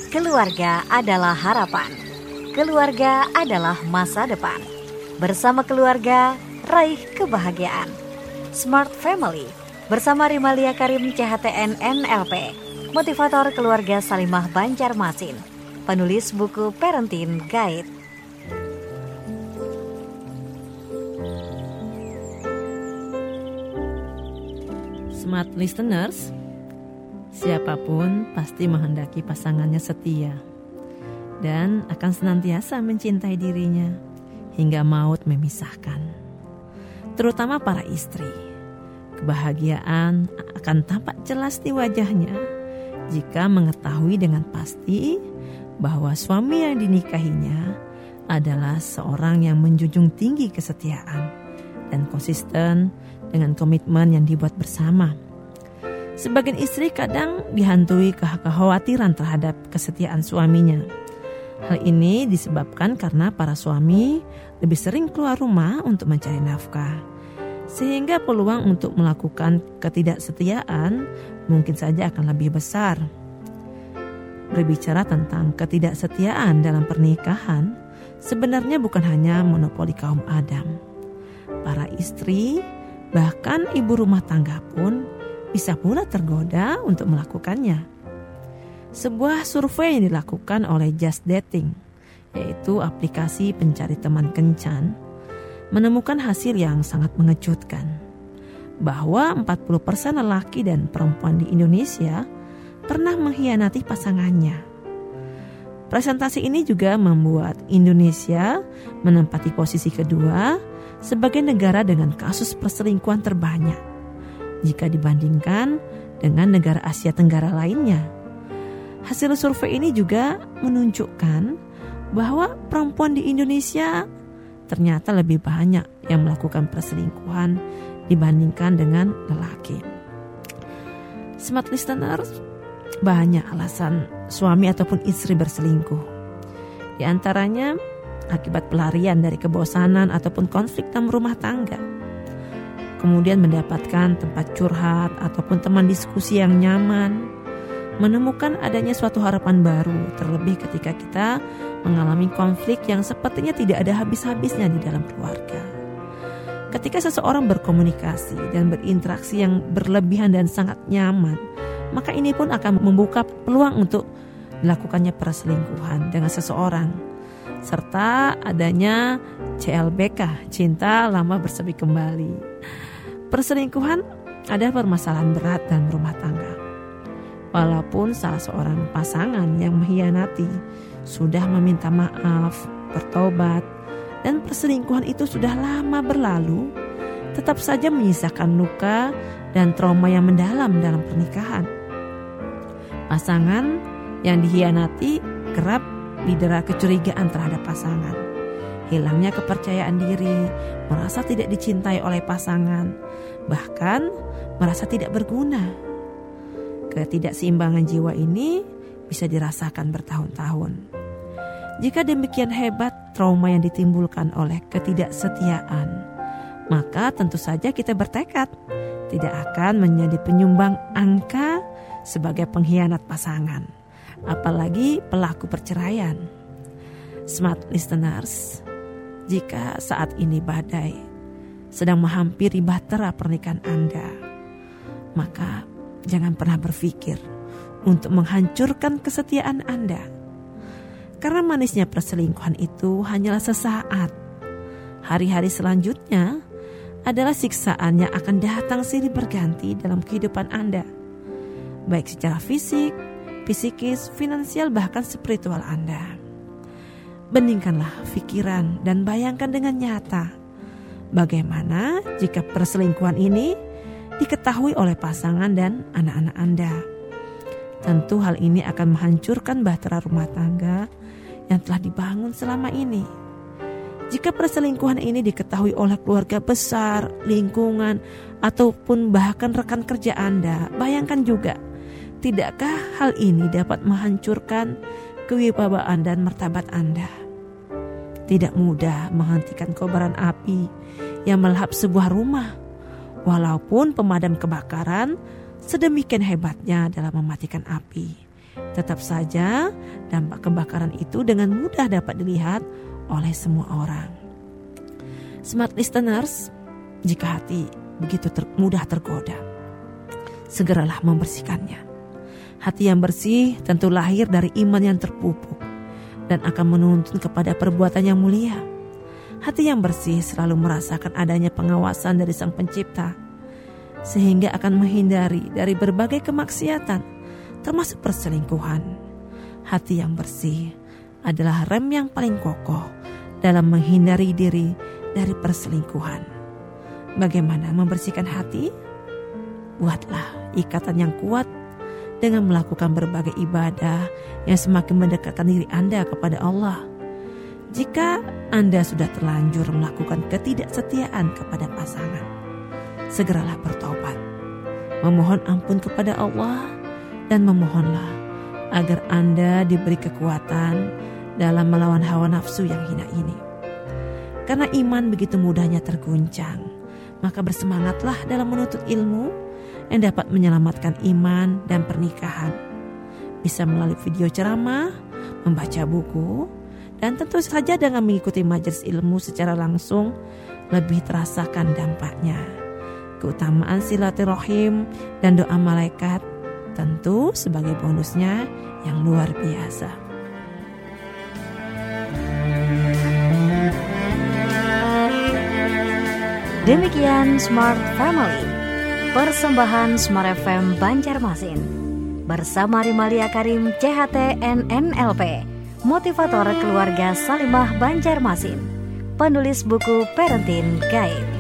Keluarga adalah harapan. Keluarga adalah masa depan. Bersama keluarga, raih kebahagiaan. Smart Family bersama Rimalia Karim CHTN NLP, motivator keluarga Salimah Banjarmasin, penulis buku Parenting Guide. Smart listeners, siapapun pasti menghendaki pasangannya setia dan akan senantiasa mencintai dirinya hingga maut memisahkan. Terutama para istri, kebahagiaan akan tampak jelas di wajahnya jika mengetahui dengan pasti bahwa suami yang dinikahinya adalah seorang yang menjunjung tinggi kesetiaan dan konsisten dengan komitmen yang dibuat bersama. Sebagian istri kadang dihantui kekhawatiran terhadap kesetiaan suaminya. Hal ini disebabkan karena para suami lebih sering keluar rumah untuk mencari nafkah, sehingga peluang untuk melakukan ketidaksetiaan mungkin saja akan lebih besar. Berbicara tentang ketidaksetiaan dalam pernikahan, sebenarnya bukan hanya monopoli kaum Adam. Para istri, bahkan ibu rumah tangga pun bisa pula tergoda untuk melakukannya. Sebuah survei yang dilakukan oleh Just Dating, yaitu aplikasi pencari teman kencan, menemukan hasil yang sangat mengejutkan, bahwa 40% lelaki dan perempuan di Indonesia pernah mengkhianati pasangannya. Presentasi ini juga membuat Indonesia menempati posisi kedua sebagai negara dengan kasus perselingkuhan terbanyak jika dibandingkan dengan negara Asia Tenggara lainnya. Hasil survei ini juga menunjukkan bahwa perempuan di Indonesia ternyata lebih banyak yang melakukan perselingkuhan dibandingkan dengan lelaki. Smart listeners, banyak alasan suami ataupun istri berselingkuh. Di antaranya akibat pelarian dari kebosanan ataupun konflik dalam rumah tangga. Kemudian mendapatkan tempat curhat ataupun teman diskusi yang nyaman, menemukan adanya suatu harapan baru, terlebih ketika kita mengalami konflik yang sepertinya tidak ada habis-habisnya di dalam keluarga. Ketika seseorang berkomunikasi dan berinteraksi yang berlebihan dan sangat nyaman, maka ini pun akan membuka peluang untuk dilakukannya perselingkuhan dengan seseorang, serta adanya CLBK, cinta lama bersemi kembali. Perselingkuhan adalah permasalahan berat dalam rumah tangga. Walaupun salah seorang pasangan yang mengkhianati sudah meminta maaf, bertobat, dan perselingkuhan itu sudah lama berlalu, tetap saja menyisakan luka dan trauma yang mendalam dalam pernikahan. Pasangan yang dikhianati kerap didera kecurigaan terhadap pasangan, hilangnya kepercayaan diri, merasa tidak dicintai oleh pasangan, bahkan merasa tidak berguna. Ketidakseimbangan jiwa ini bisa dirasakan bertahun-tahun. Jika demikian hebat trauma yang ditimbulkan oleh ketidaksetiaan, maka tentu saja kita bertekad tidak akan menjadi penyumbang angka sebagai pengkhianat pasangan, apalagi pelaku perceraian. Smart listeners, jika saat ini badai sedang menghampiri bahtera pernikahan Anda, maka jangan pernah berpikir untuk menghancurkan kesetiaan Anda. Karena manisnya perselingkuhan itu hanyalah sesaat. Hari-hari selanjutnya adalah siksaan yang akan datang silih berganti dalam kehidupan Anda, baik secara fisik, psikis, finansial, bahkan spiritual Anda. Beningkanlah pikiran dan bayangkan dengan nyata bagaimana jika perselingkuhan ini diketahui oleh pasangan dan anak-anak Anda. Tentu hal ini akan menghancurkan bahtera rumah tangga yang telah dibangun selama ini. Jika perselingkuhan ini diketahui oleh keluarga besar, lingkungan, ataupun bahkan rekan kerja Anda, bayangkan juga, tidakkah hal ini dapat menghancurkan kewibawaan dan martabat Anda? Tidak mudah menghentikan kobaran api yang melahap sebuah rumah, walaupun pemadam kebakaran sedemikian hebatnya dalam mematikan api, Tetap saja dampak kebakaran itu dengan mudah dapat dilihat oleh semua orang. Smart listeners, jika hati begitu mudah tergoda, segeralah membersihkannya. Hati yang bersih tentu lahir dari iman yang terpupuk dan akan menuntun kepada perbuatan yang mulia. Hati yang bersih selalu merasakan adanya pengawasan dari Sang Pencipta, sehingga akan menghindari dari berbagai kemaksiatan, termasuk perselingkuhan. Hati yang bersih adalah rem yang paling kokoh dalam menghindari diri dari perselingkuhan. Bagaimana membersihkan hati? Buatlah ikatan yang kuat dengan melakukan berbagai ibadah yang semakin mendekatkan diri Anda kepada Allah. Jika Anda sudah terlanjur melakukan ketidaksetiaan kepada pasangan, segeralah bertobat, memohon ampun kepada Allah, dan memohonlah agar Anda diberi kekuatan dalam melawan hawa nafsu yang hina ini. Karena iman begitu mudahnya terguncang, maka bersemangatlah dalam menuntut ilmu yang dapat menyelamatkan iman dan pernikahan. Bisa melalui video ceramah, membaca buku, dan tentu saja dengan mengikuti majelis ilmu secara langsung lebih terasakan dampaknya. Keutamaan silaturahim dan doa malaikat tentu sebagai bonusnya yang luar biasa. Demikian Smart Family, persembahan Smart FM Banjarmasin bersama Rimalia Karim CHT NNLP, motivator keluarga Salimah Banjarmasin, penulis buku Parenting Guide.